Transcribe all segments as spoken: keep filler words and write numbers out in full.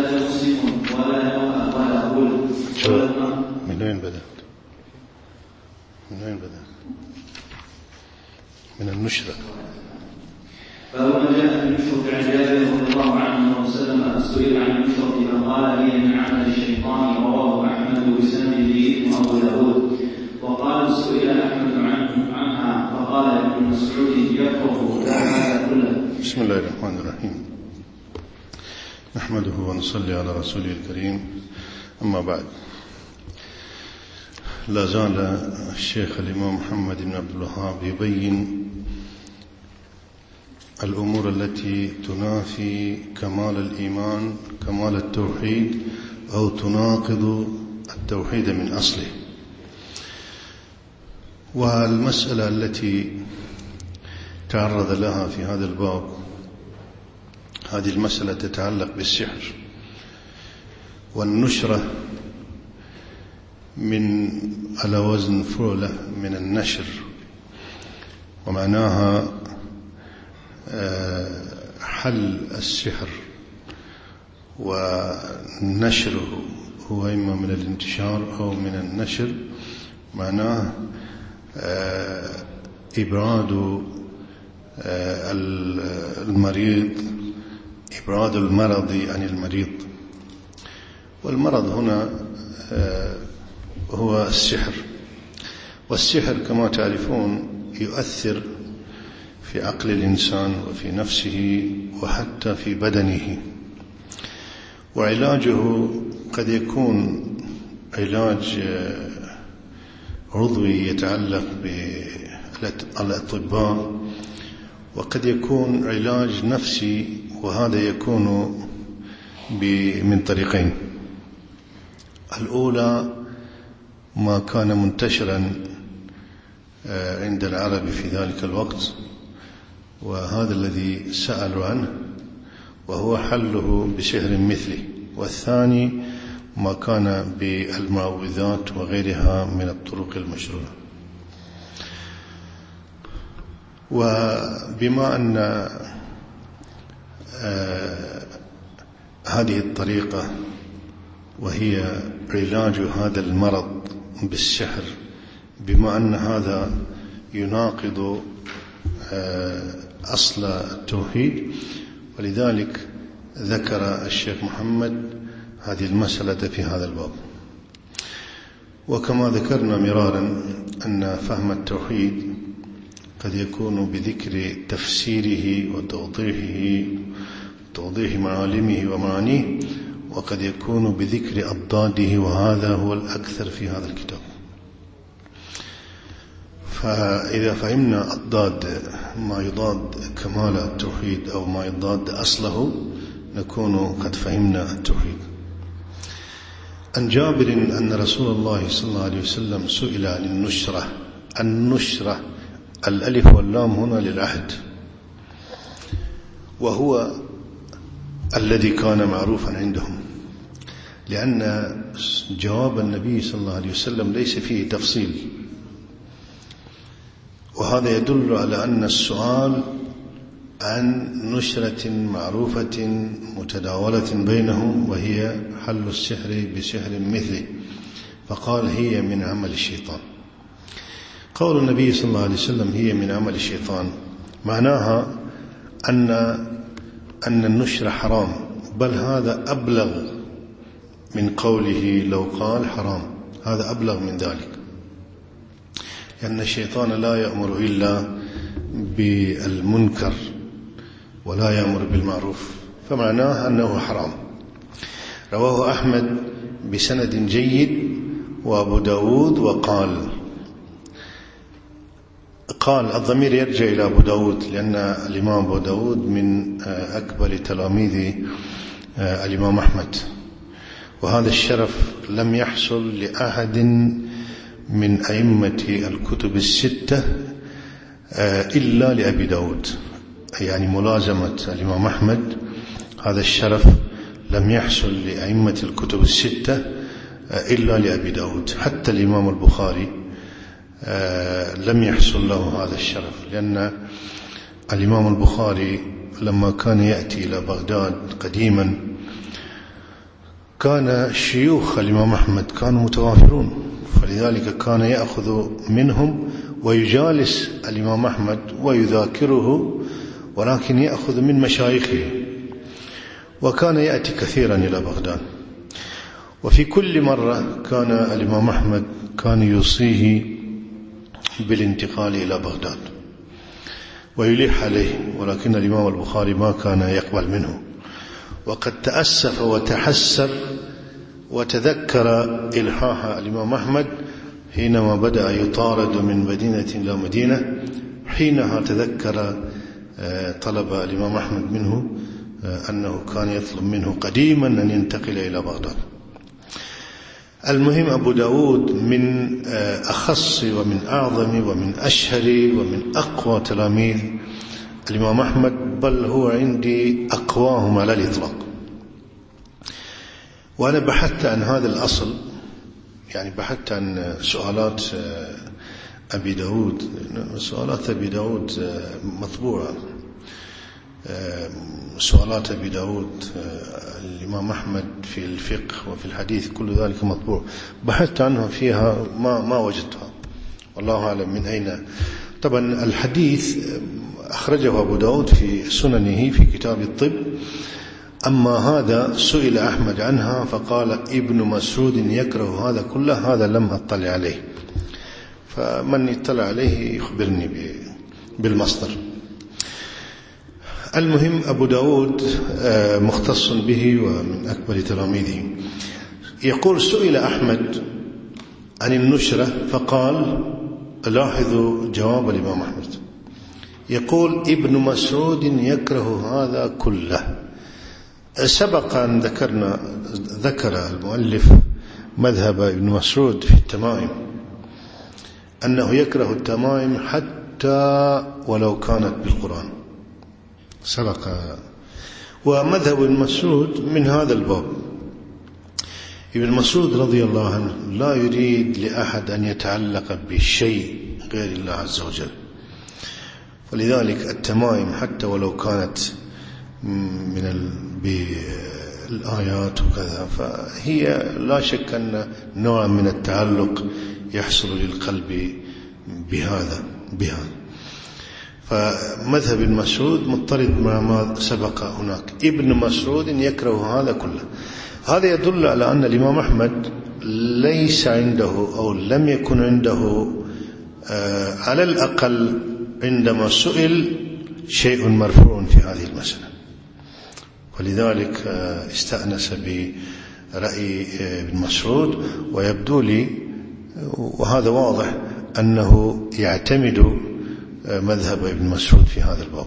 بدأت مسلم ولا نوء ولا غل. من وين بدأت؟ من وين بدأت؟ من النشرة. فلما جاء في النشرة عن جابر رضي الله عنه وسلم سئل عن النشرة فقال هي من عمل الشيطان، رواه أحمد بسنده وأبو داود. وقال سئل أحمد عنها فقال ابن مسعود يكره هذا كله. بسم الله الرحمن الرحيم. نحمده ونصلي على رسوله الكريم. أما بعد، لا زال الشيخ الإمام محمد بن عبد الوهاب يبين الأمور التي تنافي كمال الإيمان، كمال التوحيد، أو تناقض التوحيد من أصله. والمسألة التي تعرض لها في هذا الباب، هذه المسألة تتعلق بالسحر والنشرة، من على وزن فعلة من النشر، ومعناها حل السحر ونشره، هو إما من الانتشار أو من النشر. معناه إبعاد المريض، إبعاد المرض عن المريض. والمرض هنا هو السحر. والسحر كما تعرفون يؤثر في عقل الإنسان وفي نفسه وحتى في بدنه. وعلاجه قد يكون علاج عضوي يتعلق بالأطباء، وقد يكون علاج نفسي، وهذا يكون من طريقين. الأولى ما كان منتشرا عند العرب في ذلك الوقت، وهذا الذي سألوا عنه، وهو حله بسحر مثله. والثاني ما كان بالمعوذات وغيرها من الطرق المشروعة. وبما أن هذه الطريقة وهي علاج هذا المرض بالسحر، بما أن هذا يناقض أصل التوحيد، ولذلك ذكر الشيخ محمد هذه المسألة في هذا الباب. وكما ذكرنا مرارا أن فهم التوحيد قد يكون بذكر تفسيره وتوضيحه، توضيح معالمه ومعانيه، وقد يكون بذكر أضداده، وهذا هو الأكثر في هذا الكتاب. فإذا فهمنا أضداد ما يضاد كمال التوحيد أو ما يضاد أصله، نكون قد فهمنا التوحيد. عن جابر أن رسول الله صلى الله عليه وسلم سئل عن النشرة. النشرة الألف واللام هنا للعهد، وهو الذي كان معروفا عندهم، لأن جواب النبي صلى الله عليه وسلم ليس فيه تفصيل. وهذا يدل على أن السؤال عن نشرة معروفة متداولة بينهم، وهي حل السحر بسحر مثله، فقال هي من عمل الشيطان. قول النبي صلى الله عليه وسلم هي من عمل الشيطان معناها أن أن النشر حرام، بل هذا أبلغ من قوله لو قال حرام، هذا أبلغ من ذلك، لأن الشيطان لا يأمر إلا بالمنكر ولا يأمر بالمعروف، فمعناه أنه حرام. رواه أحمد بسند جيد وأبو داود. وقال قال الضمير يرجع إلى أبو داود، لأن الإمام أبو داود من أكبر تلاميذ الإمام أحمد، وهذا الشرف لم يحصل لأحد من أئمة الكتب الستة إلا لأبي داود. يعني ملازمة الإمام أحمد هذا الشرف لم يحصل لأئمة الكتب الستة إلا لأبي داود. حتى الإمام البخاري لم يحصل له هذا الشرف، لأن الإمام البخاري لما كان يأتي إلى بغداد قديما كان شيوخ الإمام أحمد كانوا متوافرون، فلذلك كان يأخذ منهم ويجالس الإمام أحمد ويذاكره، ولكن يأخذ من مشايخه، وكان يأتي كثيرا إلى بغداد. وفي كل مرة كان الإمام أحمد كان يوصيه بالانتقال إلى بغداد ويلح عليه، ولكن الإمام البخاري ما كان يقبل منه، وقد تأسف وتحسر وتذكر إلحاح الإمام أحمد حينما بدأ يطارد من مدينة إلى مدينة. حينها تذكر طلب الإمام أحمد منه أنه كان يطلب منه قديما أن ينتقل إلى بغداد. المهم أبو داود من أخص ومن أعظم ومن أشهر ومن أقوى تلاميذ الإمام أحمد، بل هو عندي أقواهم على الإطلاق. وأنا بحثت عن هذا الأصل، يعني بحثت عن سؤالات أبي داود. سؤالات أبي داود مطبوعة، سؤالات أبي داود الإمام أحمد في الفقه وفي الحديث كل ذلك مطبوع. بحثت عنها فيها ما ما وجدتها، والله أعلم من أين. طبعا الحديث أخرجه أبو داود في سننه في كتاب الطب، أما هذا سئل أحمد عنها فقال ابن مسعود يكره هذا كله، هذا لم أطلع عليه، فمن يطلع عليه يخبرني بالمصدر. المهم أبو داود مختص به ومن أكبر تلاميذه. يقول سئل أحمد عن النشرة فقال، لاحظوا جواب الإمام أحمد، يقول ابن مسعود يكره هذا كله. سبق أن ذكرنا ذكر المؤلف مذهب ابن مسعود في التمائم، أنه يكره التمائم حتى ولو كانت بالقرآن، سبق. ومذهب ابن مسعود من هذا الباب. ابن مسعود رضي الله عنه لا يريد لأحد أن يتعلق بشيء غير الله عز وجل، ولذلك التمائم حتى ولو كانت من بالآيات وكذا، فهي لا شك أن نوع من التعلق يحصل للقلب بهذا بها. فمذهب ابن مسعود مضطرد مع ما سبق هناك. ابن مسعود يكره هذا كله. هذا يدل على أن الإمام أحمد ليس عنده أو لم يكن عنده آه على الأقل عندما سئل شيء مرفوع في هذه المسألة، ولذلك آه استأنس برأي ابن مسعود. ويبدو لي وهذا واضح أنه يعتمد مذهب ابن مسعود في هذا الباب.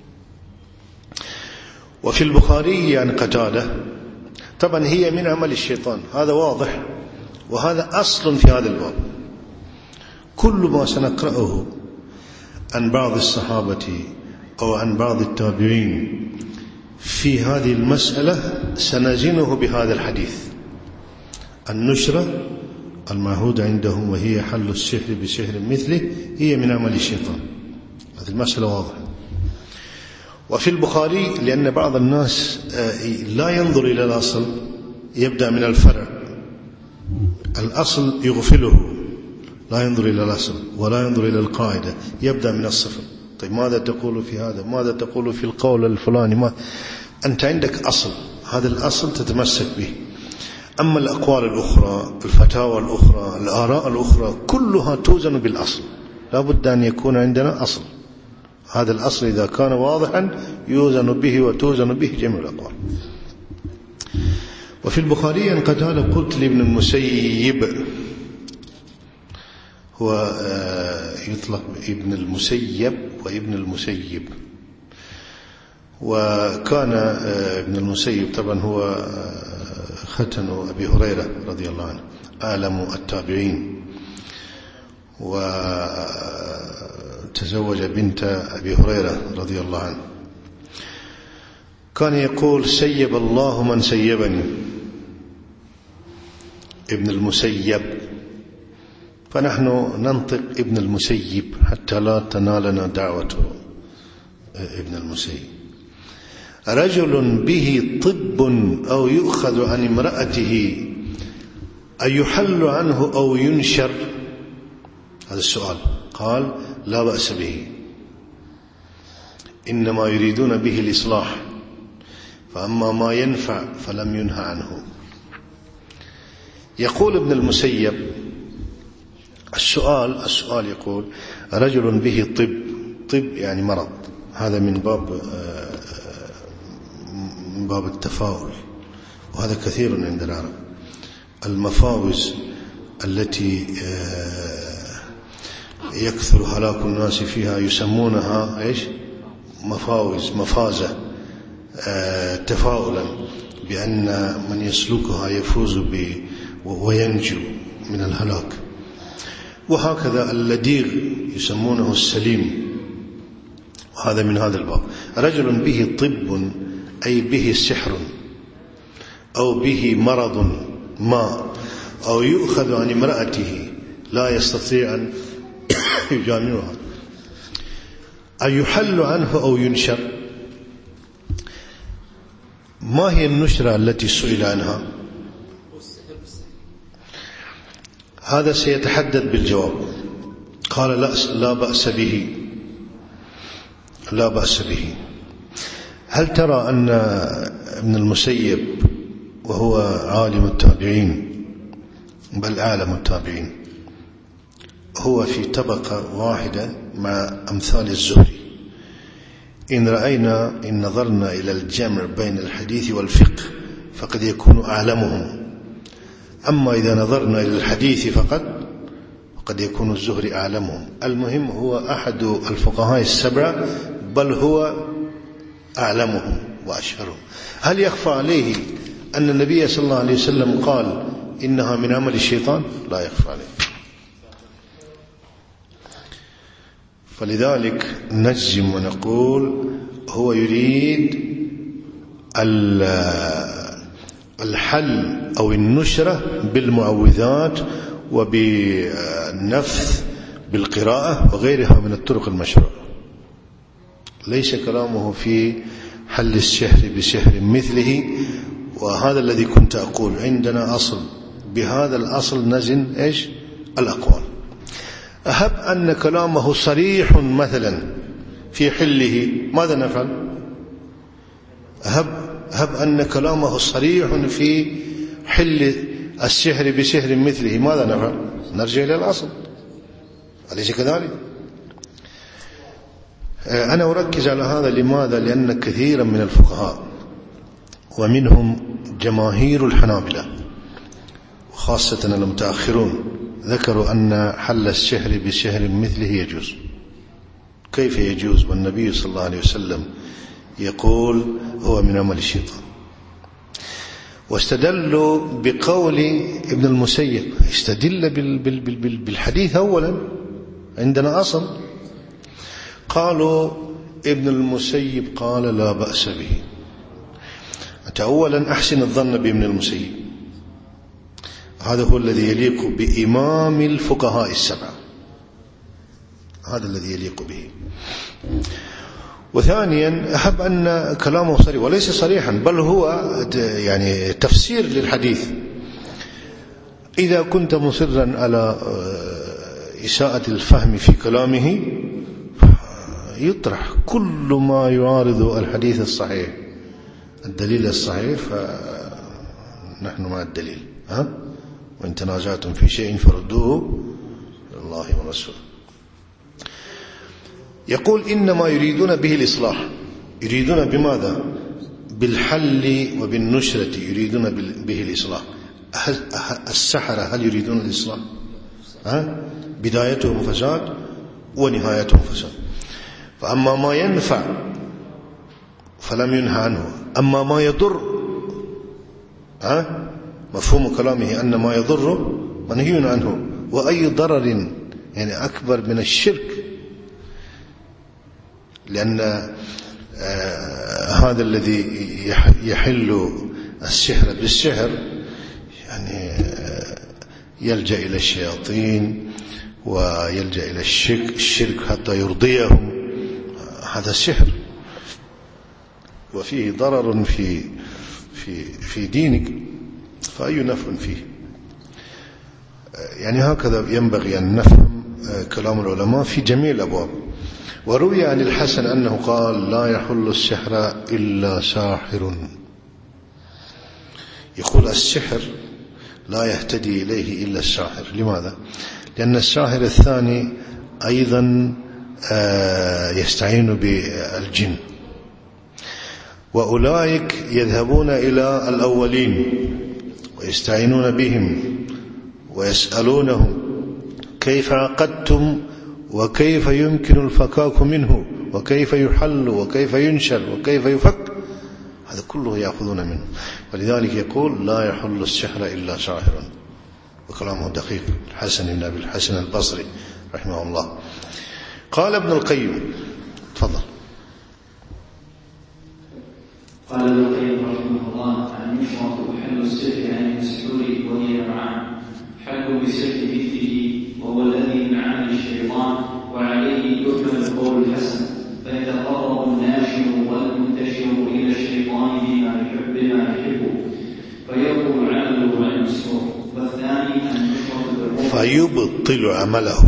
وفي البخاري عن قتادة، طبعا هي من عمل الشيطان، هذا واضح، وهذا أصل في هذا الباب. كل ما سنقرأه عن بعض الصحابة أو عن بعض التابعين في هذه المسألة سنزنه بهذا الحديث. النشرة المعهود عندهم وهي حل السحر بسحر مثله هي من عمل الشيطان، هذه المسألة واضحة. وفي البخاري لأن بعض الناس لا ينظر إلى الأصل، يبدأ من الفرع، الأصل يغفله، لا ينظر إلى الأصل ولا ينظر إلى القاعدة، يبدأ من الصفر. طيب ماذا تقول في هذا؟ ماذا تقول في القول الفلاني؟ ما أنت عندك أصل، هذا الأصل تتمسك به. أما الأقوال الأخرى، الفتاوى الأخرى، الآراء الأخرى كلها توزن بالأصل، لا بد أن يكون عندنا أصل. هذا الأصل إذا كان واضحا يوزن به وتوزن به جميع الأقوال. وفي البخاري أن قتال قلت لابن المسيب، هو يطلق ابن المسيب وابن المسيب. وكان ابن المسيب طبعا هو ختن أبي هريرة رضي الله عنه، أعلم التابعين، وتزوج بنت أبي هريرة رضي الله عنه. كان يقول سيب الله من سيبني، ابن المسيب، فنحن ننطق ابن المسيب حتى لا تنالنا دعوة ابن المسيب. رجل به طب أو يؤخذ عن امرأته أيحل عنه أو ينشر؟ هذا السؤال. قال لا بأس به، إنما يريدون به الإصلاح، فأما ما ينفع فلم ينهى عنه. يقول ابن المسيب السؤال السؤال يقول رجل به طب، طب يعني مرض، هذا من باب من باب التفاؤل، وهذا كثير عند العرب. المفاوز التي يكثر هلاك الناس فيها يسمونها ايش؟ مفاوز، مفازة، تفاؤلا بأن من يسلكها يفوز وينجو من الهلاك. وهكذا اللديغ يسمونه السليم، وهذا من هذا الباب. رجل به طب أي به سحر أو به مرض ما، أو يؤخذ عن امرأته لا يستطيع أن يجامعها، أن يحل عنه أو ينشر. ما هي النشرة التي سئل عنها؟ هذا سيتحدد بالجواب. قال لا, لا بأس به، لا بأس به. هل ترى أن ابن المسيب وهو عالم التابعين بل أعلم التابعين هو في طبقة واحدة مع أمثال الزهري؟ إن رأينا إن نظرنا إلى الجمع بين الحديث والفقه فقد يكون أعلمهم، أما إذا نظرنا إلى الحديث فقط فقد يكون الزهري أعلمهم. المهم هو أحد الفقهاء السبعة بل هو أعلمهم وأشهرهم. هل يخفى عليه أن النبي صلى الله عليه وسلم قال إنها من عمل الشيطان؟ لا يخفى عليه. فلذلك نجزم ونقول هو يريد الحل أو النشرة بالمعوذات وبالنفث بالقراءة وغيرها من الطرق المشروعة. ليس كلامه في حل السحر بسحر مثله. وهذا الذي كنت أقول عندنا أصل، بهذا الأصل نزن إيش الأقوال. أهب أن كلامه صريح مثلا في حله، ماذا نفعل؟ أهب هب أن كلامه صريح في حل السحر بسحر مثله، ماذا نفعل؟ نرجع إلى الأصل، أليس كذلك؟ أنا أركز على هذا. لماذا؟ لأن كثيرا من الفقهاء ومنهم جماهير الحنابلة وخاصة المتأخرون ذكروا أن حل السحر بسحر مثله يجوز. كيف يجوز والنبي صلى الله عليه وسلم يقول هو من عمل الشيطان؟ واستدلوا بقول ابن المسيب، استدل بالحديث أولا، عندنا أصل. قالوا ابن المسيب قال لا بأس به. أنت أولا أحسن الظن بابن المسيب، هذا هو الذي يليق بإمام الفقهاء السبعة، هذا الذي يليق به. وثانيا أحب أن كلامه صريح، وليس صريحا بل هو يعني تفسير للحديث. إذا كنت مصرا على إساءة الفهم في كلامه يطرح كل ما يعارض الحديث الصحيح، الدليل الصحيح، فنحن مع الدليل. ها؟ وإن تنازعتم في شيء فردوه إلى الله ورسوله. يقول إنما يريدون به الإصلاح. يريدون بماذا؟ بالحل وبالنشرة، يريدون به الإصلاح. السحرة هل يريدون الإصلاح؟ ها؟ بدايتهم فساد ونهايتهم فساد. فأما ما ينفع فلم ينهى عنه، أما ما يضر، ها؟ مفهوم كلامه أن ما يضر منهي عنه. وأي ضرر يعني أكبر من الشرك، لأن آه هذا الذي يحل السحر بالسحر يعني آه يلجأ إلى الشياطين ويلجأ إلى الشرك, الشرك حتى يرضيهم، هذا السحر. وفيه ضرر في في في دينك فأي نفع فيه؟ يعني هكذا ينبغي أن نفهم كلام العلماء في جميع الأبواب. وروي عن الحسن أنه قال: لا يحل السحر إلا ساحر. يقول السحر لا يهتدي إليه إلا الساحر. لماذا؟ لأن الساحر الثاني أيضا يستعين بالجن، وأولئك يذهبون إلى الأولين ويستعينون بهم ويسألونهم كيف عقدتم وكيف يمكن الفكاك منه وكيف يحل وكيف ينشر وكيف يفك، هذا كله يأخذون منه. ولذلك يقول: لا يحل السحر إلا ساحر. وكلامه دقيق. الحسن بن أبي الحسن البصري رحمه الله. قال ابن القيم، تفضل. قال ابن القيم رحمه الله: عن يشرط حل السحر عن المسحور وهي نوعان: حل بسحر مثله وهو الذي من عمل الشيطان، وعليه يحمل قول الحسن، فيتقرب الناشر والمنتشر إلى الشيطان بما يحب بما يحب فيبطل عمله عن المسحور. والثاني أن يشرط بالرقية فيبطل عمله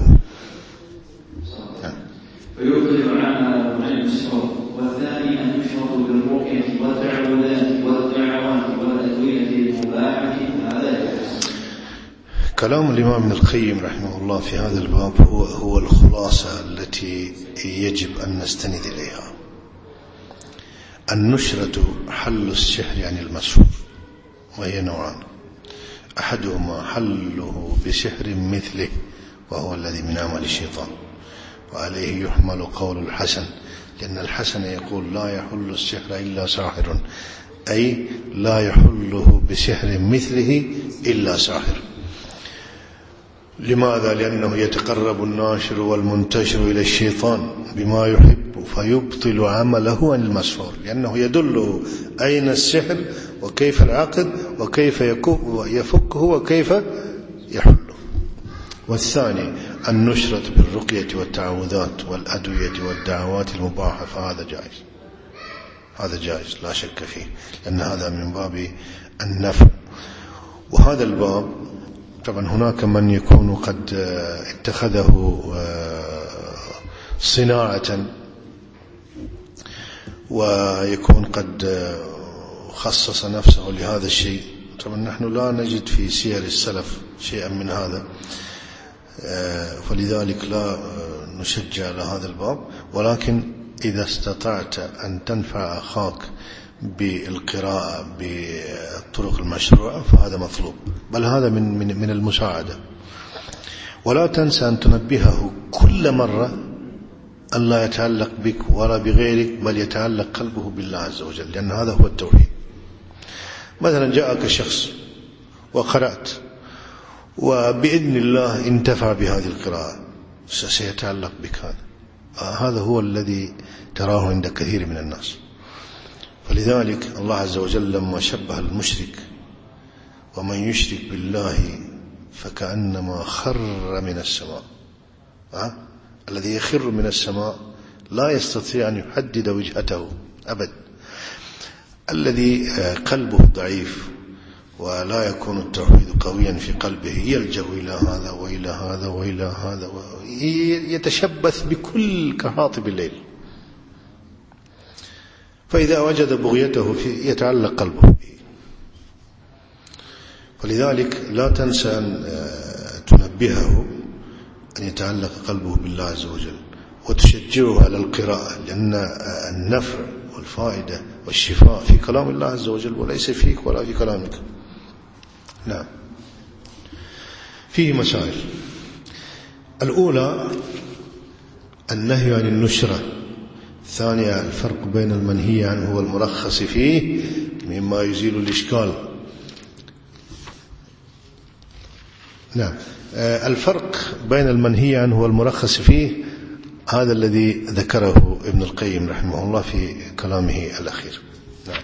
فيبطل عمله عن المسحور. والثاني أن يشرط بالرقية والتعوذات والدعوات والأدوية المباحة. هذا يجوز. كلام الإمام ابن القيم رحمه الله في هذا الباب هو هو الخلاصة التي يجب أن نستند إليها. النشرة حل السحر عن المسحور، وهي نوعان: أحدهما حله بسحر مثله وهو الذي من عمل الشيطان، وعليه يحمل قول الحسن، لأن الحسن يقول: لا يحل السحر إلا ساحر، أي لا يحله بسحر مثله إلا ساحر. لماذا؟ لأنه يتقرب الناشر والمنتشر إلى الشيطان بما يحب فيبطل عمله عن المسحور، لأنه يدله أين السحر وكيف العقد وكيف يفكه وكيف يحله. والثاني النشرة بالرقية والتعوذات والأدوية والدعوات المباحة، فهذا جائز، هذا جائز لا شك فيه، لأن هذا من باب النفع. وهذا الباب طبعا هناك من يكون قد اتخذه صناعة ويكون قد خصص نفسه لهذا الشيء. طبعا نحن لا نجد في سير السلف شيئا من هذا، فلذلك لا نشجع على هذا الباب. ولكن إذا استطعت أن تنفع أخاك بالقراءة بالطرق المشروعة فهذا مطلوب، بل هذا من من من المساعدة. ولا تنسى أن تنبهه كل مرة أن لا يتعلق بك ولا بغيرك، بل يتعلق قلبه بالله عز وجل، لأن هذا هو التوحيد. مثلا جاءك شخص وقرأت وبإذن الله انتفع بهذه القراءة، سيتعلق بك. هذا هذا هو الذي تراه عند كثير من الناس. فلذلك الله عز وجل لما شبه المشرك: ومن يشرك بالله فكأنما خر من السماء، أه؟ الذي يخر من السماء لا يستطيع أن يحدد وجهته أبد، الذي قلبه ضعيف ولا يكون التوحيد قويا في قلبه يلجأ إلى هذا وإلى هذا وإلى هذا، يتشبث بكل كهاطب الليل، فإذا وجد بغيته فيه يتعلق قلبه به. فلذلك لا تنسى أن تنبهه أن يتعلق قلبه بالله عز وجل، وتشجعه على القراءة، لأن النفع والفائدة والشفاء في كلام الله عز وجل وليس فيك ولا في كلامك. نعم. فيه مسائل. الأولى النهي عن النشرة. الثانية الفرق بين المنهي عنه والمرخص فيه مما يزيل الإشكال. نعم. الفرق بين المنهي عنه والمرخص فيه هذا الذي ذكره ابن القيم رحمه الله في كلامه الأخير. نعم.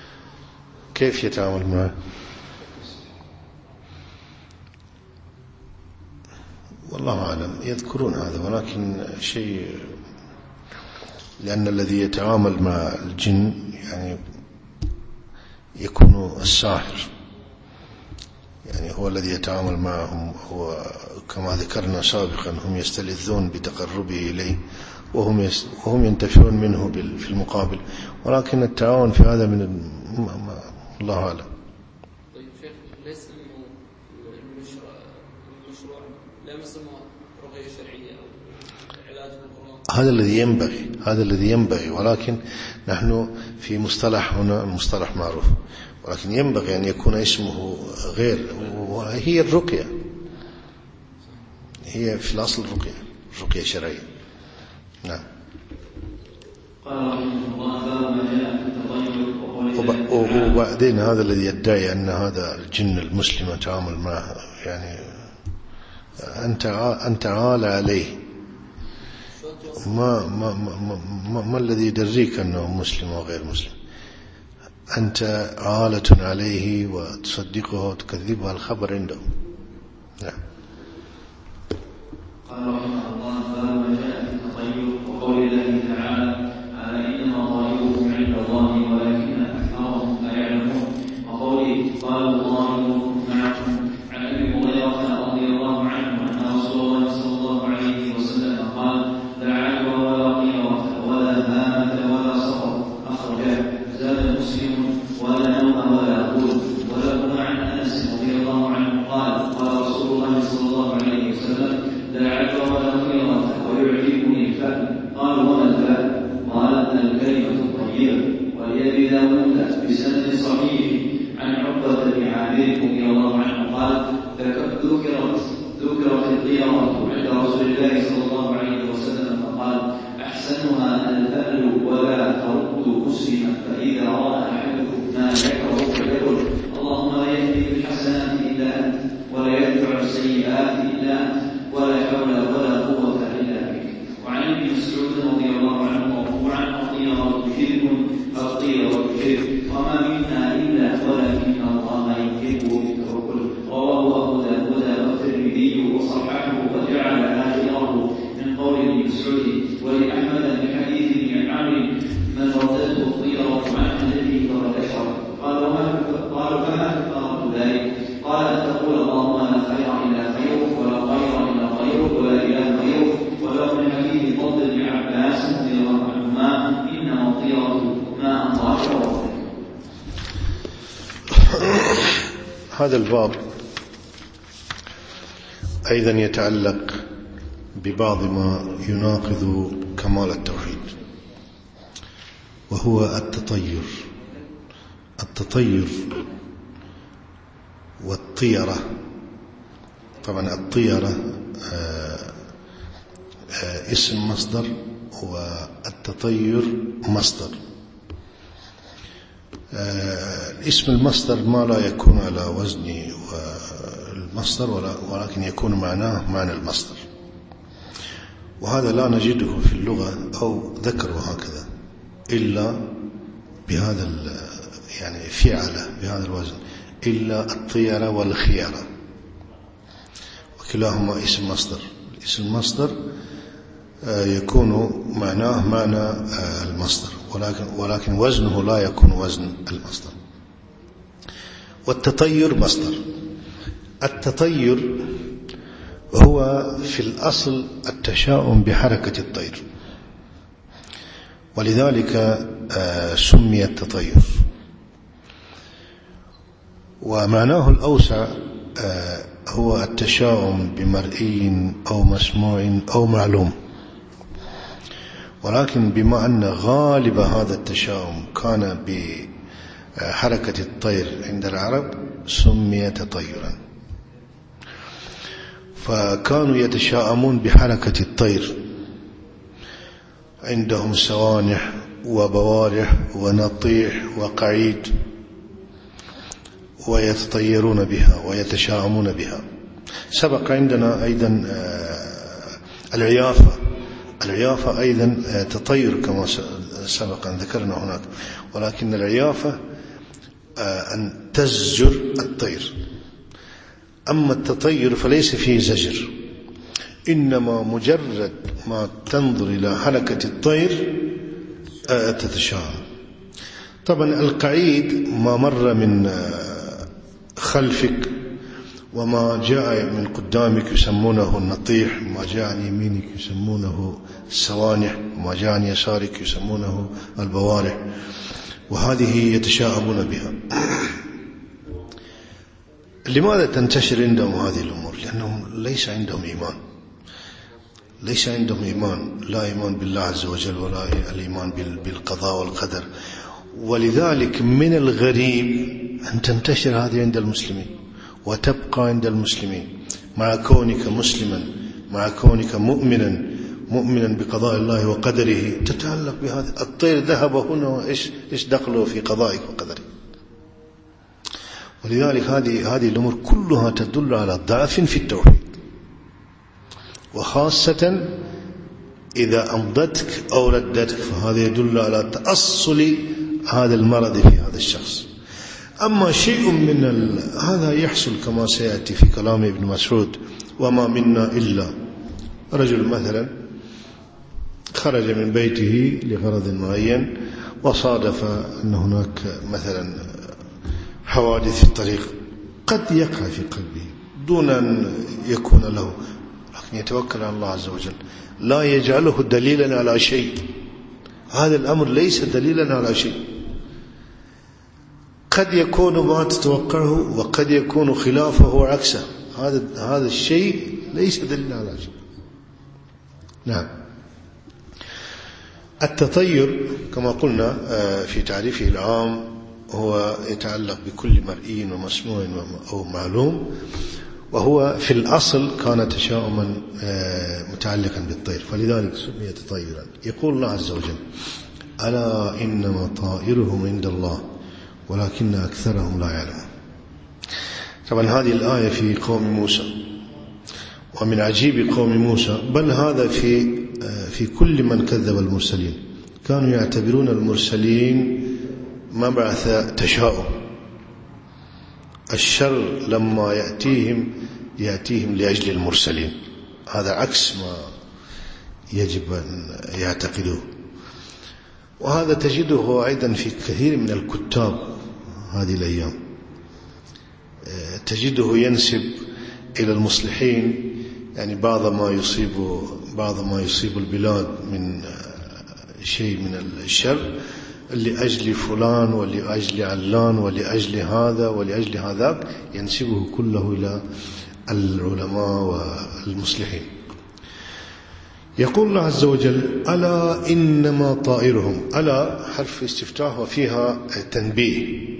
كيف يتعامل معه؟ يذكرون هذا، ولكن شيء، لأن الذي يتعامل مع الجن يعني يكون الساحر، يعني هو الذي يتعامل معهم، هو كما ذكرنا سابقا هم يستلذون بتقربه إليه وهم وهم ينتفعون منه في المقابل، ولكن التعاون في هذا من الله أعلم. طيب شيخ، ليس المشروع لا يسمى رقية شرعية أو علاج بالقرآن؟ هذا الذي ينبغي هذا الذي ينبغي ولكن نحن في مصطلح هنا، المصطلح معروف، ولكن ينبغي أن يكون اسمه غير، وهي الرقية، هي في الأصل الرقية، الرقية الشرعية. نعم. وبعدين هذا الذي يدعي أن هذا الجن المسلم تعامل معه، يعني أنت أنت عال عليه، ما ما ما ما, ما الذي يدريك أنه مسلم أو غير مسلم؟ أنت عالة عليه وتصدقه وتكذبها، الخبر عنده. نعم. قال رحمه الله: باب ما جاء في التطير وقول الله تعالى: إنما طائرهم عند الله ولكن أكثرهم لا يعلمون، وقوله: قال الله معكم. عن أبي هريرة رضي الله عنه أن رسول الله صلى الله عليه وسلم قال: لا عدوى ولا طيرة ولا هامة ولا صفر، أخرجاه. زاد مسلم: ولا نوم ولا قول. ولهما عن أنس رضي الله عنه قال: قال رسول الله صلى الله عليه وسلم: لا عدوى ولا طيرة ويعجبني الفأل. قال: وما الفأل؟ قال: الكلمة الطيبة. ولأبي داود بسند صحيح عن عقبة بن عامر رضي الله عنه قال: ذكرت ذكرت الطيرة عند رسول الله صلى الله عليه وسلم فقال: أحسنها الفأل ولا ترد مسلما، فإذا رأى أحدكم ما يكره فليقل: اللهم لا يهدي بالحسنات إلا أنت ولا يدفع السيئات إلا أنت ولا حول ولا قوة إلا بك. وعن ابن مسعود رضي الله عنه مرفوعا: الطيرة شرك الطيرة شرك وما منا إلا ولكن الله يحبه بالتوكل. رواه أبو داود والترمذي وصححه وجعل آخره من قول ابن مسعود. ولأحمد من حديث ابن عمرو: من ردته الطيرة عن أهله فقد أشرك. قالوا فما كفارة ذلك؟ قال: أن تقول اللهم لا خير إلا خيرك ولا خير إلا خيرك ولا إله غيرك. ولو من حديث فضل بن عباس رضي الله عنهما: إنما الطيرة ما أنطاك ربك. هذا الباب أيضا يتعلق ببعض ما يناقض كمال التوحيد، وهو التطير. التطير والطيرة، طبعا الطيرة اسم مصدر والتطير مصدر. اسم المصدر ما لا يكون على وزن المصدر ولكن يكون معناه معنى المصدر، وهذا لا نجده في اللغة أو ذكروا هكذا إلا بهذا يعني فعله بهذا الوزن، إلا الطيرة والخيارة، وكلاهما اسم مصدر. اسم المصدر يكون معناه معنى المصدر، ولكن ولكن وزنه لا يكون وزن المصدر. والتطير مصدر. التطير هو في الأصل التشاؤم بحركة الطير، ولذلك سمي التطير. ومعناه الأوسع هو التشاؤم بمرئي أو مسموع أو معلوم، ولكن بما أن غالب هذا التشاؤم كان بحركة الطير عند العرب سمي تطيرا. فكانوا يتشاءمون بحركة الطير، عندهم سوانح وبوارح ونطيح وقعيد، ويتطيرون بها ويتشاءمون بها. سبق عندنا أيضا العيافة. العيافة أيضا تطير كما سبق أن ذكرنا هناك، ولكن العيافة أن تزجر الطير، أما التطير فليس فيه زجر، إنما مجرد ما تنظر إلى حركة الطير تتشاءم. طبعا القعيد ما مر من خلفك وما جاء من قدامك يسمونه النطيح، ما جاء عن يمينك يسمونه السوانح، وما جاء عن يسارك يسمونه البوارح، وهذه يتشاءمون بها. لماذا تنتشر عندهم هذه الأمور؟ لأنهم ليس عندهم إيمان، ليس عندهم إيمان، لا إيمان بالله عز وجل ولا الإيمان بالقضاء والقدر. ولذلك من الغريب أن تنتشر هذه عند المسلمين وتبقى عند المسلمين، مع كونك مسلما، مع كونك مؤمنا مؤمنا بقضاء الله وقدره، تتعلق بهذا. الطير ذهب هنا، إيش إيش دخله في قضائك وقدرك؟ ولذلك هذه هذه الأمور كلها تدل على ضعف في التوحيد، وخاصة إذا أمضتك أو ردتك، فهذا يدل على تأصل هذا المرض في هذا الشخص. أما شيء من ال... هذا يحصل كما سيأتي في كلام ابن مسعود: وما منا إلا رجل مثلا خرج من بيته لغرض معين وصادف أن هناك مثلا حوادث في الطريق، قد يقع في قلبه دون أن يكون له، لكن يتوكل على الله عز وجل، لا يجعله دليلا على شيء. هذا الأمر ليس دليلا على شيء، قد يكون ما تتوقعه وقد يكون خلافه وعكسه. هذا هذا الشيء ليس دليل على شيء. نعم. التطير كما قلنا في تعريفه العام هو يتعلق بكل مرئي ومسموع أو معلوم، وهو في الأصل كان تشاؤما متعلقا بالطير، فلذلك سمي تطيرا. يقول الله عز وجل: ألا إنما طائرهم عند الله ولكن أكثرهم لا يعلمون. طبعا هذه الآية في قوم موسى، ومن عجيب قوم موسى، بل هذا في في كل من كذب المرسلين، كانوا يعتبرون المرسلين مبعث تشاؤم. الشر لما يأتيهم يأتيهم لأجل المرسلين، هذا عكس ما يجب أن يعتقدوه. وهذا تجده أيضا في كثير من الكتاب هذه الأيام، تجده ينسب إلى المصلحين يعني بعض ما يصيب بعض ما يصيب البلاد من شيء من الشر لأجل فلان ولأجل علان ولأجل هذا ولأجل هذاك، ينسبه كله إلى العلماء والمصلحين. يقول الله عز وجل: ألا إنما طائرهم. ألا حرف استفتاح وفيها تنبيه.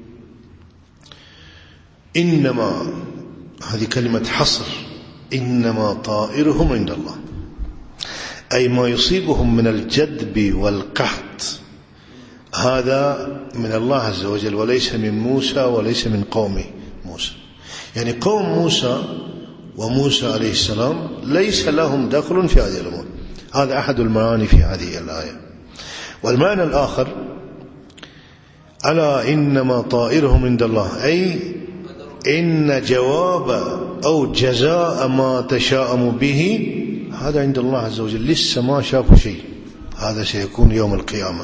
إنما هذه كلمة حصر، إنما طائرهم عند الله، أي ما يصيبهم من الجدب والقحط هذا من الله عز وجل، وليس من موسى وليس من قوم موسى. يعني قوم موسى وموسى عليه السلام ليس لهم دخل في هذه الأمور. هذا أحد المعاني في هذه الآية. والمعنى الآخر: ألا إنما طائرهم عند الله، أي إن جواب أو جزاء ما تشاءم به هذا عند الله عز وجل، لسه ما شافوا شيء، هذا سيكون يوم القيامة.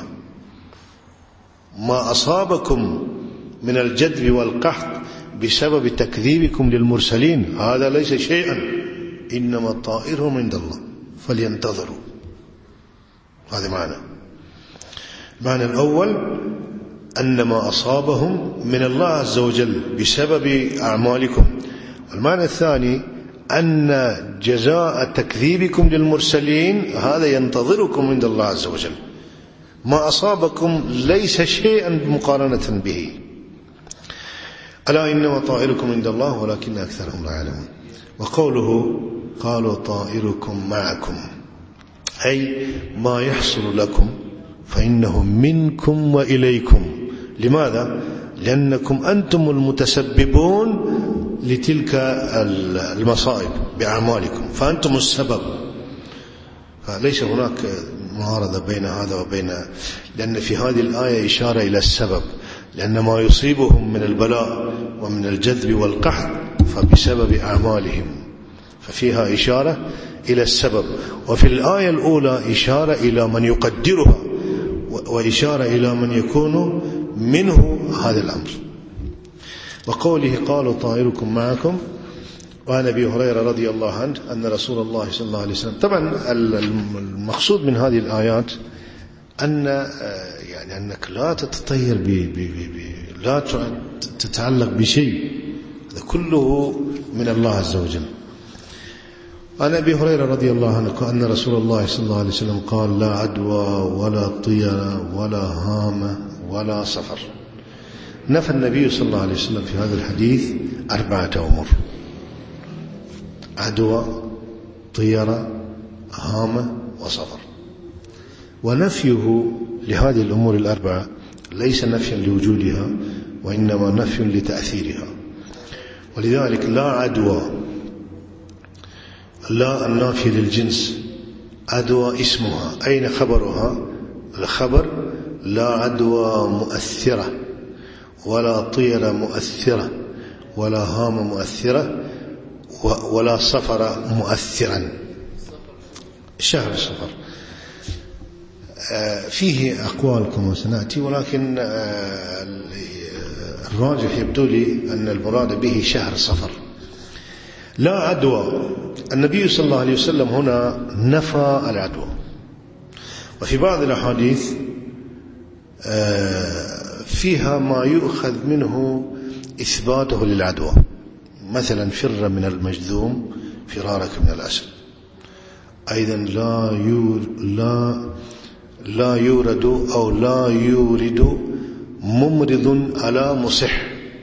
ما أصابكم من الجدب والقحط بسبب تكذيبكم للمرسلين هذا ليس شيئا، إنما طائرهم عند الله فلينتظروا. هذا معنى. المعنى الأول أن ما أصابهم من الله عز وجل بسبب أعمالكم. المعنى الثاني أن جزاء تكذيبكم للمرسلين هذا ينتظركم عند الله عز وجل. ما أصابكم ليس شيئا مقارنة به. ألا إنما طائركم عند الله ولكن أكثرهم لا يعلمون. وقوله: قالوا طائركم معكم، أي ما يحصل لكم فإنه منكم وإليكم. لماذا؟ لأنكم أنتم المتسببون لتلك المصائب بأعمالكم، فأنتم السبب. فليس هناك معارضة بين هذا وبين، لأن في هذه الآية إشارة إلى السبب، لأن ما يصيبهم من البلاء ومن الجذب والقحط فبسبب أعمالهم، ففيها إشارة إلى السبب، وفي الآية الأولى إشارة إلى من يقدرها وإشارة إلى من يكون منه هذا الأمر. وقوله قالوا طائركم معكم، وعن أبي هريرة رضي الله عنه أن رسول الله صلى الله عليه وسلم. طبعا المقصود من هذه الآيات أن يعني أنك لا تتطير ب ب ب لا تتعلق بشيء، هذا كله من الله عز وجل. عن أبي هريرة رضي الله عنه أن رسول الله صلى الله عليه وسلم قال: لا عدوى ولا طيرة ولا هامة ولا صفر. نفى النبي صلى الله عليه وسلم في هذا الحديث أربعة أمور: عدوى، طيرة، هامة، وصفر. ونفيه لهذه الأمور الأربعة ليس نفيا لوجودها، وإنما نفي لتأثيرها. ولذلك لا عدوى، لا النافي للجنس، عدوى اسمها، أين خبرها؟ الخبر: لا عدوى مؤثرة ولا طيرة مؤثرة ولا هامة مؤثرة ولا صفر مؤثرا. شهر الصفر فيه أقوال كما سنأتي، ولكن الراجح يبدو لي أن المراد به شهر صفر. لا عدوى، النبي صلى الله عليه وسلم هنا نفى العدوى، وفي بعض الأحاديث فيها ما يؤخذ منه إثباته للعدوى، مثلا: فر من المجذوم فرارك من الأسد. أيضا لا يور لا لا يورد أو لا يورد ممرض على مصح.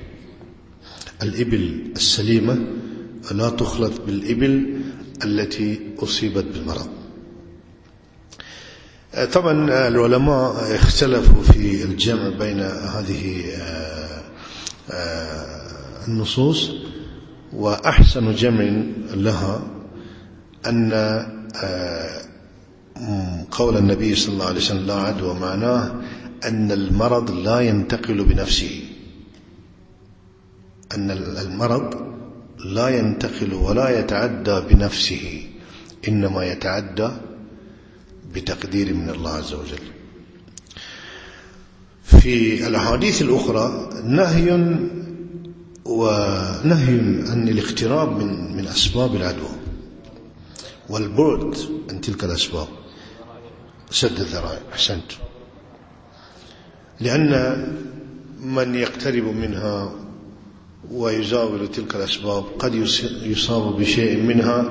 الإبل السليمة لا تخلط بالإبل التي أصيبت بالمرض. طبعا العلماء اختلفوا في الجمع بين هذه النصوص، وأحسن جمع لها أن قول النبي صلى الله عليه وسلم لا عدوى معناه أن المرض لا ينتقل بنفسه، أن المرض لا ينتقل ولا يتعدى بنفسه، إنما يتعدى بتقدير من الله عز وجل. في الأحاديث الأخرى نهي ونهي عن الاقتراب من من أسباب العدوى والبعد عن تلك الأسباب، سد الذرائع. أحسنت. لأن من يقترب منها ويزاول تلك الأسباب قد يصاب بشيء منها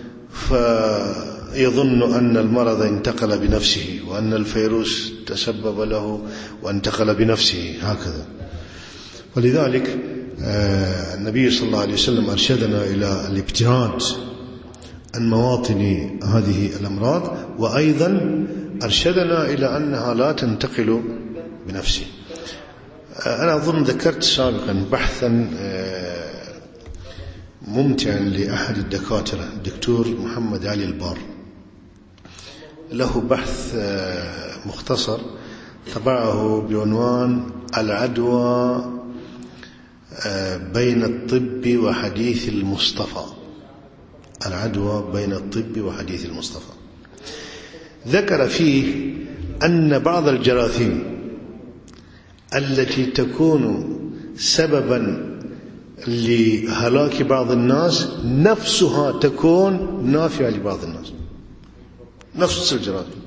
فيظن أن المرض انتقل بنفسه، وأن الفيروس تسبب له وانتقل بنفسه، هكذا. ولذلك النبي صلى الله عليه وسلم أرشدنا إلى الابتعاد عن مواطن هذه الأمراض، وأيضا أرشدنا إلى أنها لا تنتقل بنفسه. أنا أظن ذكرت سابقا بحثا ممتعا لأحد الدكاترة، الدكتور محمد علي البار، له بحث مختصر طبعه بعنوان العدوى بين الطب وحديث المصطفى. العدوى بين الطب وحديث المصطفى. ذكر فيه أن بعض الجراثيم التي تكون سببا لهلاك بعض الناس نفسها تكون نافعة لبعض الناس. نفس الجراثيم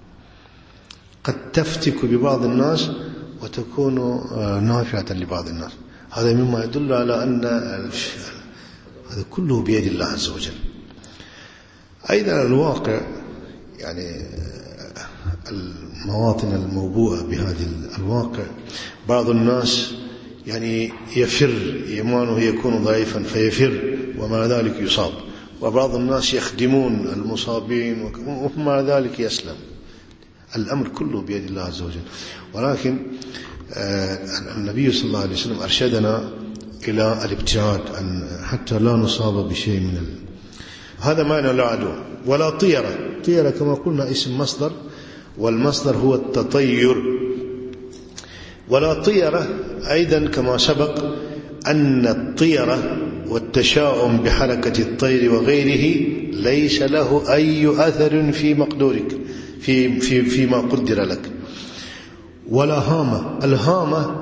قد تفتك ببعض الناس وتكون نافعة لبعض الناس. هذا مما يدل على أن هذا كله بيد الله عز وجل. أيضا الواقع، يعني المواطن الموبوءة بهذه الواقع، بعض الناس يعني يفر، إيمانه يكون ضعيفا فيفر ومع ذلك يصاب، وبعض الناس يخدمون المصابين ومع ذلك يسلم. الأمر كله بيد الله عز وجل. ولكن النبي صلى الله عليه وسلم أرشدنا إلى الابتعاد حتى لا نصاب بشيء من ال... هذا معنى لا عدوى. ولا طيرة. طيرة كما قلنا اسم مصدر، والمصدر هو التطير. ولا طيرة أيضا كما سبق أن الطيرة والتشاؤم بحركة الطير وغيره ليس له أي أثر في مقدورك في في فيما قدر لك. ولا هامة. الهامة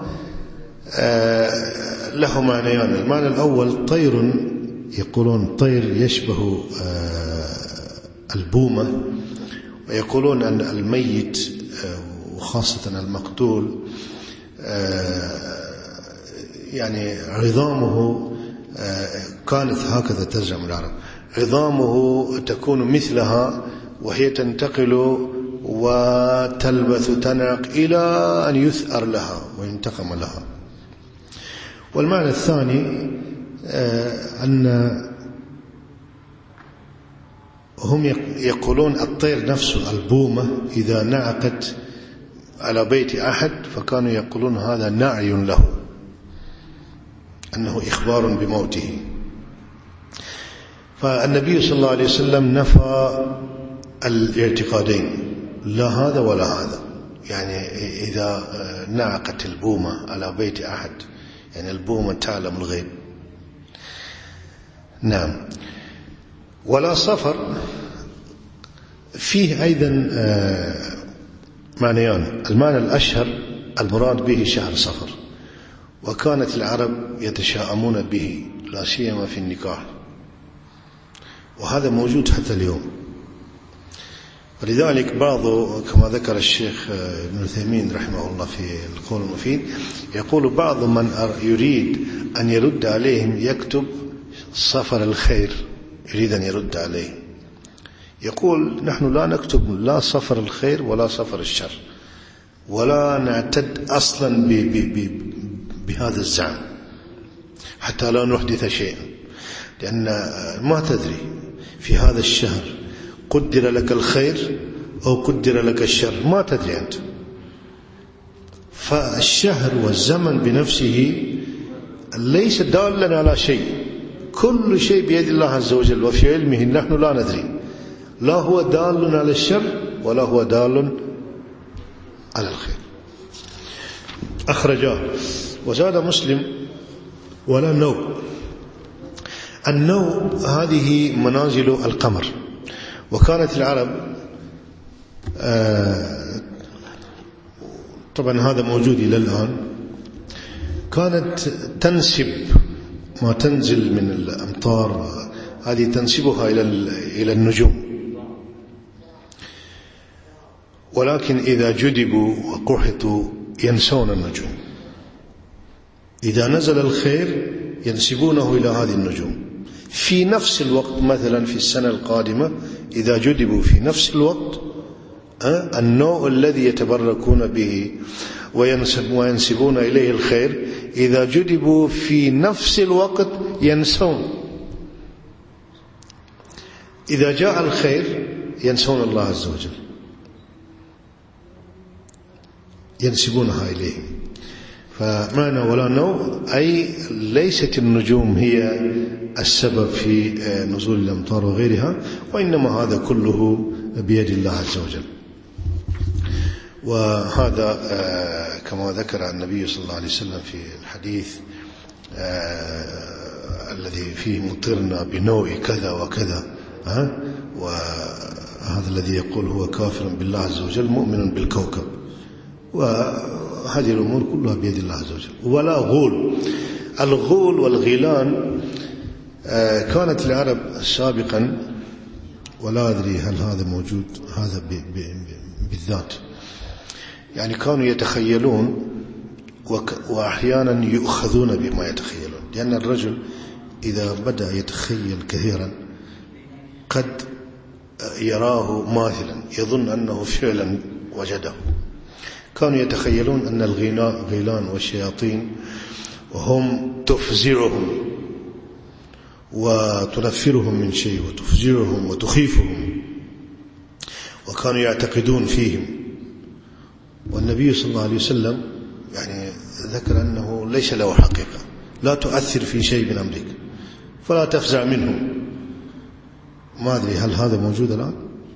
آه له معنيان. المعنى الأول طير، يقولون طير يشبه آه البومة، ويقولون أن الميت آه وخاصة المقتول آه يعني عظامه آه كانت هكذا ترجم العرب، عظامه تكون مثلها وهي تنتقل وتلبث تنعق إلى أن يثأر لها وينتقم لها. والمعنى الثاني أن هم يقولون الطير نفسه البومة إذا نعقت على بيت أحد فكانوا يقولون هذا نعي له، أنه إخبار بموته. فالنبي صلى الله عليه وسلم نفى الاعتقادين، لا هذا ولا هذا. يعني إذا نعقت البومة على بيت أحد، يعني البومة تعلم الغيب. نعم. ولا صفر فيه أيضا معنيان. المعنى الأشهر المراد به شهر صفر، وكانت العرب يتشاءمون به لا سيما في النكاح، وهذا موجود حتى اليوم. ولذلك بعض كما ذكر الشيخ ابن عثيمين رحمه الله في القول المفيد، يقول بعض من يريد أن يرد عليهم يكتب صفر الخير، يريد أن يرد عليه، يقول نحن لا نكتب لا صفر الخير ولا صفر الشر، ولا نعتد أصلا ب ب ب بهذا الزعم حتى لا نحدث شيئا، لأن ما تدري في هذا الشهر قدر لك الخير أو قدر لك الشر، ما تدري أنت. فالشهر والزمن بنفسه ليس دالا على شيء، كل شيء بيد الله عز وجل وفي علمه نحن لا ندري، لا هو دال على الشر ولا هو دال على الخير. أخرجاه. وزاد مسلم ولا نوء. النوء هذه منازل القمر، وكانت العرب آه طبعا هذا موجود إلى الآن، كانت تنسب ما تنزل من الأمطار هذه تنسبها إلى إلى النجوم، ولكن إذا جدبوا وقحطوا ينسون النجوم. إذا نزل الخير ينسبونه إلى هذه النجوم. في نفس الوقت مثلا في السنة القادمة إذا جدبوا في نفس الوقت النوع الذي يتبركون به وينسب وينسبون إليه الخير، إذا جدبوا في نفس الوقت ينسون. إذا جاء الخير ينسون الله عز وجل، ينسبونها إليه. فمعنى ولا نوع أي ليست النجوم هي السبب في نزول الأمطار وغيرها، وإنما هذا كله بيد الله عز وجل. وهذا كما ذكر النبي صلى الله عليه وسلم في الحديث الذي فيه مطرنا بنوع كذا وكذا، وهذا الذي يقول هو كافر بالله عز وجل مؤمن بالكوكب، وهذه الأمور كلها بيد الله عز وجل. ولا غول. الغول والغيلان كانت العرب سابقا، ولا أدري هل هذا موجود هذا بالذات، يعني كانوا يتخيلون وأحيانا يؤخذون بما يتخيلون، لأن الرجل إذا بدأ يتخيل كثيرا قد يراه ماثلا يظن أنه فعلا وجده. كانوا يتخيلون أن الغيلان والشياطين وهم تفزعهم وتنفرهم من شيء وتفزعهم وتخيفهم، وكانوا يعتقدون فيهم. والنبي صلى الله عليه وسلم يعني ذكر أنه ليس له حقيقة، لا تؤثر في شيء من أمرك فلا تفزع منه. ما أدري هل هذا موجود الآن؟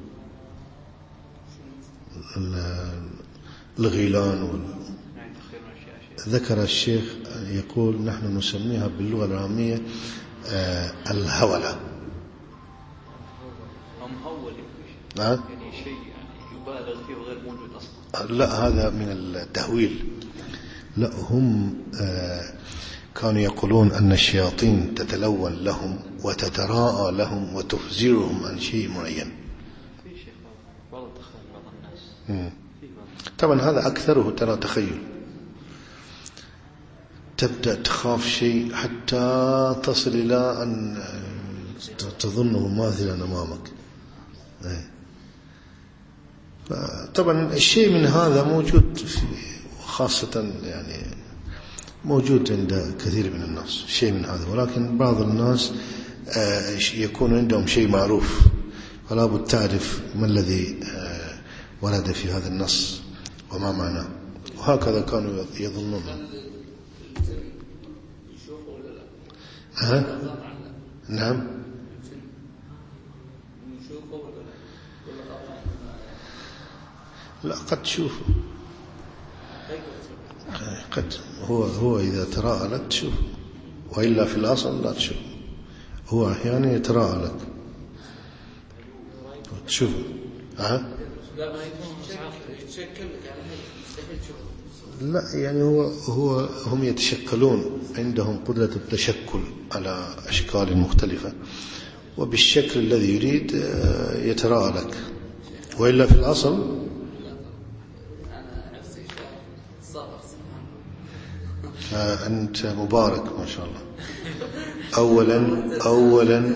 الغيلان وال... ذكر الشيخ يقول نحن نسميها باللغة العامية آه الهولة. مهول نعم. يعني شيء يعني يبالغ فيه وغير موجود أصلا. لا، هذا من التهويل. لا، هم آه كانوا يقولون أن الشياطين تتلون لهم وتتراءى لهم وتفزرهم عن شيء معين. في شيء والله تخيل بعض الناس. طبعا هذا أكثره ترى تخيل. تبدأ تخاف شيء حتى تصل إلى أن تظنه ماثلا أمامك. طبعا الشيء من هذا موجود في خاصة يعني موجود عند كثير من الناس شيء من هذا، ولكن بعض الناس يكون عندهم شيء معروف، فلا بد تعرف ما الذي ورد في هذا النص وما معناه، وهكذا كانوا يظنون. ها؟ نعم. لا، قد تشوفه، قد هو هو إذا تراءى لك تشوف، وإلا في الأصل لا تشوف. هو أحيانا يتراءى لك تشوف. ها؟ لا، يعني هو هو هم يتشكلون، عندهم قدرة التشكل على أشكال مختلفة، وبالشكل الذي يريد يتراءى لك، وإلا في الأصل أنت مبارك ما شاء الله. أولا أولا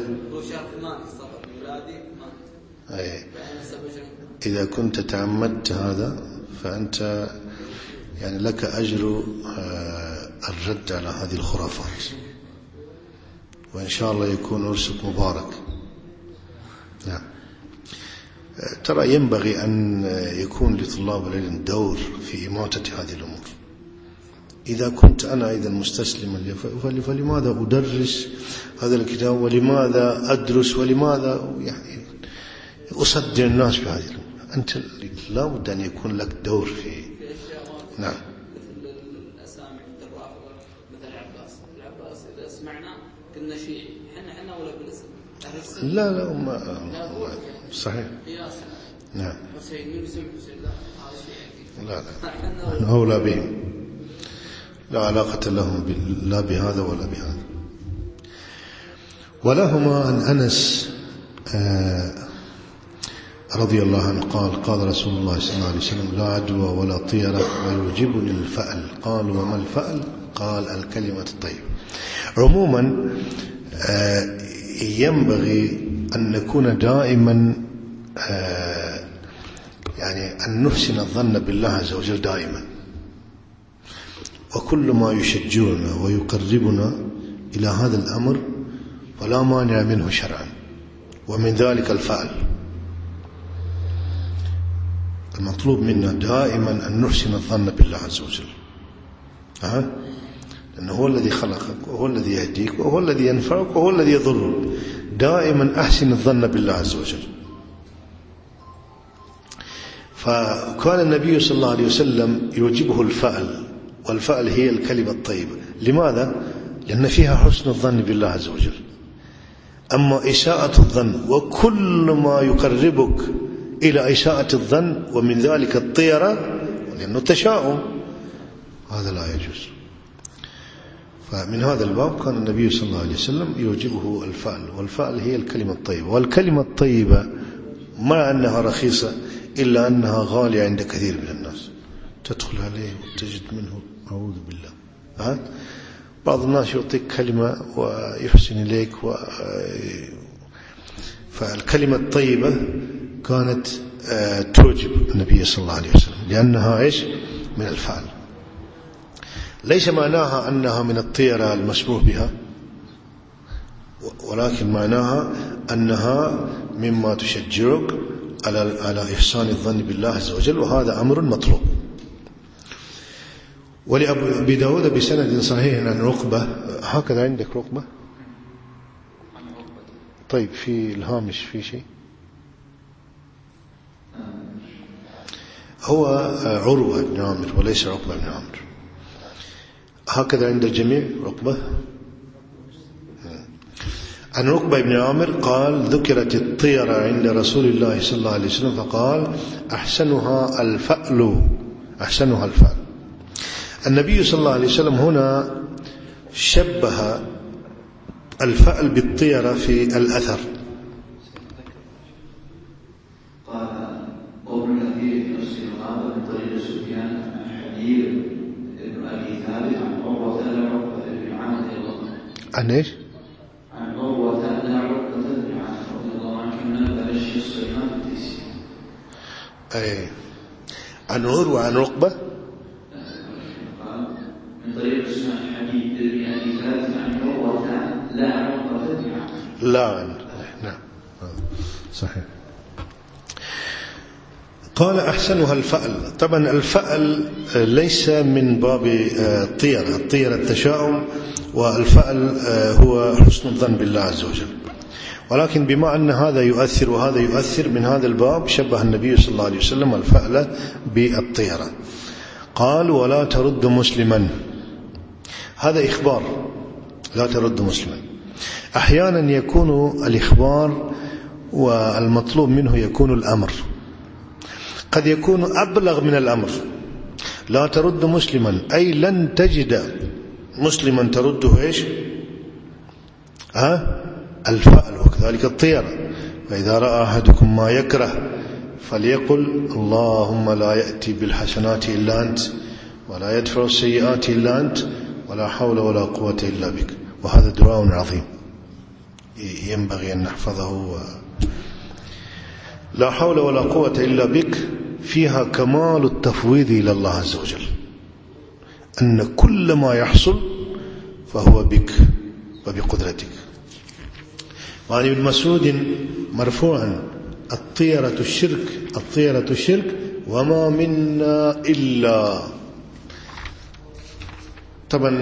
أي إذا كنت تعمدت هذا فأنت يعني لك أجر الرد على هذه الخرافات، وإن شاء الله يكون عرسك مبارك. نعم. ترى ينبغي أن يكون لطلاب العلم دور في إماتة هذه الأمور. إذا كنت أنا إذا مستسلما فلماذا أدرس هذا الكتاب، ولماذا أدرس، ولماذا يعني أصدر الناس بهذه الأمور؟ أنت لا بد أن يكون لك دور في. نعم. مثل الأسامي مثل الرافضة مثل العباس. العباس إذا سمعنا كنا شيعي، حنا حنا ولا بالاسم. لا لا ما صحيح. نعم. حسين من يسمى حسين لا هذا شيعي. لا لا أولى بهم، لا علاقة لهم لا بهذا ولا بهذا. ولهما عن أنس رضي الله عنه قال قال رسول الله صلى الله عليه وسلم لا عدوى ولا طيرة ويعجبني الفأل. قال وما الفأل؟ قال الكلمة الطيبة. عموما ينبغي أن نكون دائما يعني أن نحسن الظن بالله عز وجل دائما، وكل ما يشجعنا ويقربنا إلى هذا الأمر فلا مانع منه شرعا، ومن ذلك الفعل. المطلوب منا دائما أن نحسن الظن بالله عز وجل، أه؟ لأنه هو الذي خلقك وهو الذي يهديك وهو الذي ينفعك وهو الذي يضرك. دائما أحسن الظن بالله عز وجل. فكان النبي صلى الله عليه وسلم يعجبه الفعل، والفعل هي الكلمة الطيبة. لماذا؟ لأن فيها حسن الظن بالله عز وجل. أما إساءة الظن وكل ما يقربك إلى إساءة الظن ومن ذلك الطيرة، لأنه تشاؤم، هذا لا يجوز. فمن هذا الباب كان النبي صلى الله عليه وسلم يعجبه الفعل، والفعل هي الكلمة الطيبة. والكلمة الطيبة مع أنها رخيصة إلا أنها غالية عند كثير من الناس. تدخل عليه وتجد منه أعوذ بالله. ها؟ بعض الناس يعطيك كلمة ويحسن إليك و... فالكلمة الطيبة كانت تعجب النبي صلى الله عليه وسلم لأنها إيش؟ من الفعل. ليس معناها أنها من الطيرة المسموح بها، ولكن معناها أنها مما تشجعك على على إحسان الظن بالله عز وجل، وهذا أمر مطلوب. ولأبي داود بسند صحيح عن رقبة. هكذا عندك رقبة؟ طيب في الهامش في شيء؟ هو عروة بن عامر وليس عقبة بن عامر. هكذا عند الجميع رقبة. عن عقبة بن عامر قال ذكرت الطيرة عند رسول الله صلى الله عليه وسلم فقال أحسنها الفأل أحسنها الفأل. النبي صلى الله عليه وسلم هنا شبه الفأل بالطيرة في الأثر. قال قول كثير في نصف الغابة من طريق سفيان عن حبيب بن أبي ثابت عن عروة لا عقبة بن عامر رضي الله عنه. عن إيش؟ عن عروة لا عقبة بن عامر رضي الله عنه من بلش سليمان التيسي. أي عن عروة عن عقبة قال من طريق سفيان حبيب بن أبي ثابت عن عروة لا عقبة بن عامر. لا نعم صحيح. قال أحسنها الفأل. طبعا الفأل ليس من باب الطيرة، الطيرة التشاؤم، والفأل هو حسن الظن بالله عز وجل، ولكن بما أن هذا يؤثر وهذا يؤثر من هذا الباب شبه النبي صلى الله عليه وسلم الفأل بالطيرة. قال ولا ترد مسلما، هذا إخبار، لا ترد مسلما. أحيانا يكون الإخبار والمطلوب منه يكون الأمر، قد يكون أبلغ من الأمر. لا ترد مسلما أي لن تجد مسلما ترده إيش؟ ها؟ الفأل. وكذلك الطيرة، فإذا رأى أحدكم ما يكره فليقل اللهم لا يأتي بالحسنات إلا أنت ولا يدفع السيئات إلا أنت ولا حول ولا قوة إلا بك. وهذا دعاء عظيم ينبغي أن نحفظه. لا حول ولا قوة إلا بك فيها كمال التفويض إلى الله عز وجل، أن كل ما يحصل فهو بك وبقدرتك. وعن ابن مسعود مرفوعا الطيرة الشرك الطيرة الشرك وما منا إلا. طبعا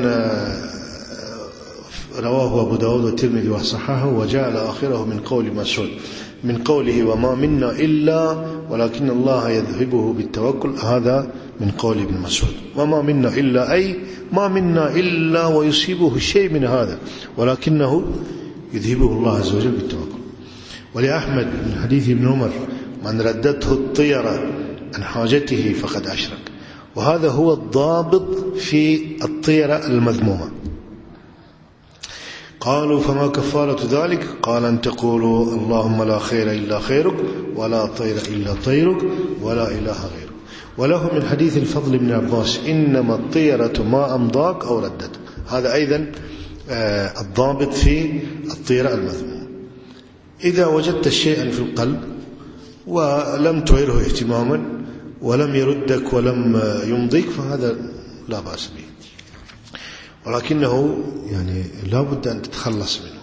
رواه أبو داود والترمذي وصححه، وجعل آخره من قول مسعود من قوله وما منا إلا ولكن الله يذهبه بالتوكل، هذا من قول ابن مسعود. وما منا إلا أي ما منا إلا ويصيبه شيء من هذا ولكنه يذهبه الله عز وجل بالتوكل. ولأحمد من حديث ابن عمر من ردته الطيرة عن حاجته فقد أشرك. وهذا هو الضابط في الطيرة المذمومة. قالوا فما كفارة ذلك؟ قال أن تقولوا اللهم لا خير إلا خيرك ولا طير إلا طيرك ولا إله غيرك. وله من حديث الفضل بن عباس إنما الطيرة ما أمضاك أو ردت. هذا أيضا آه الضابط في الطيرة المذمومة. إذا وجدت شيئا في القلب ولم تعره اهتماما ولم يردك ولم يمضيك فهذا لا بأس به، ولكنه يعني لا بد أن تتخلص منه.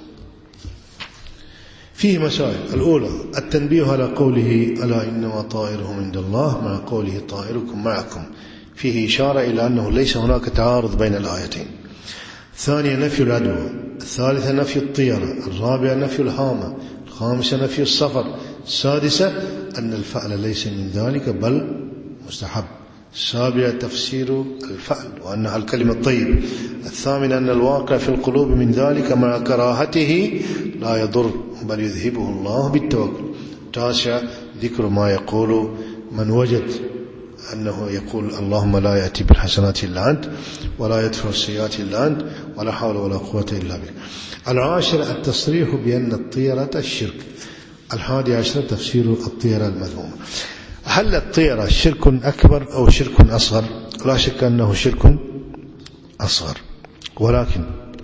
فيه مسائل. الأولى التنبيه على قوله ألا إنما طائرهم عند الله مع قوله طائركم معكم، فيه إشارة إلى أنه ليس هناك تعارض بين الآيتين. ثانيا نفي العدوى. الثالثة نفي الطيرة. الرابعة نفي الهامة. الخامسة نفي السفر. السادسة أن الفعل ليس من ذلك بل مستحب. السابعة تفسير الفعل وأنها الكلمة الطيب. الثامنة أن الواقع في القلوب من ذلك مع كراهته لا يضر بل يذهبه الله بالتوكل. التاسعة ذكر ما يقول من وجد أنه يقول اللهم لا يأتي بالحسنات إلا أنت ولا يدفع السيئات إلا أنت ولا حول ولا قوة إلا بك. العاشرة التصريح بأن الطيرة الشرك. الحادي عشر تفسير الطيرة المذمومة. هل الطيرة شرك أكبر أو شرك أصغر؟ لا شك أنه شرك أصغر، ولكن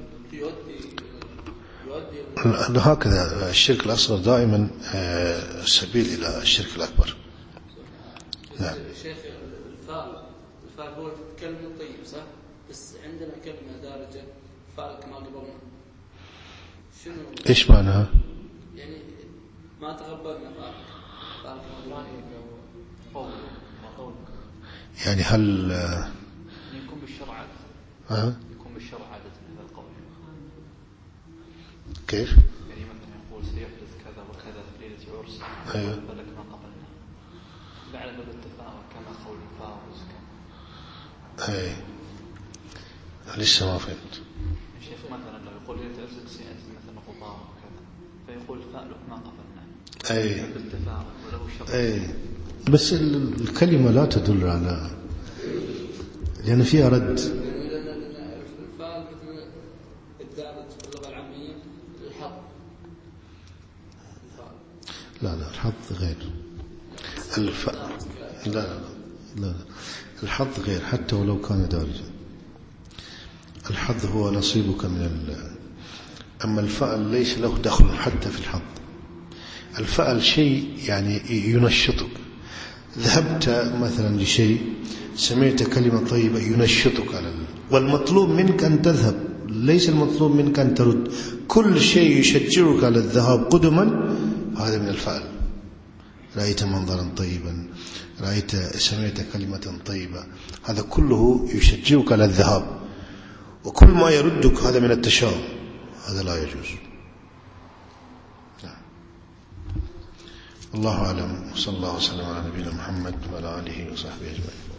هكذا الشرك الأصغر دائما سبيل إلى الشرك الأكبر. نعم. شيخ الفاء الفاء هو كلمة طيب صح؟ بس عندنا كلمة دارجة فاء كما قبلنا. شنو؟ إيش معناها؟ يعني ما تقبلنا فاء فاء يعني هل يكون بالشرع أه؟ يكون بالشرع عادة هذا القول. كيف؟ يعني مثلا يقول سيحدث كذا وكذا في ليلة عرس. أيوه. بلك ما قبلنا. بعد ما التفاهم كما قول فاوز. أي لسه ما فهمت. الشيخ مثلا لو يقول يتعزك سيأتي مثلا غبار وكذا فيقول فأله ما قبلنا أي بالتفاعل ولو شرط. أي بس الكلمة لا تدل على، لأن فيها رد. الفعل مثل الدارج باللغة العامية الحظ. لا لا الحظ غير الف... لا لا لا الحظ غير حتى ولو كان دارجا. الحظ هو نصيبك من ال... أما الفعل ليس له دخل حتى في الحظ. الفعل شيء يعني ينشطك. ذهبت مثلا لشيء سمعت كلمة طيبة ينشطك على ال... والمطلوب منك أن تذهب، ليس المطلوب منك أن ترد. كل شيء يشجعك على الذهاب قدما هذا من الفعل. رأيت منظرا طيبا، رأيت سمعت كلمة طيبة، هذا كله يشجعك على الذهاب. وكل ما يردك هذا من التشاؤم، هذا لا يجوز. الله أعلم. صلى الله وسلم على نبينا محمد وعلى آله وصحبه أجمعين.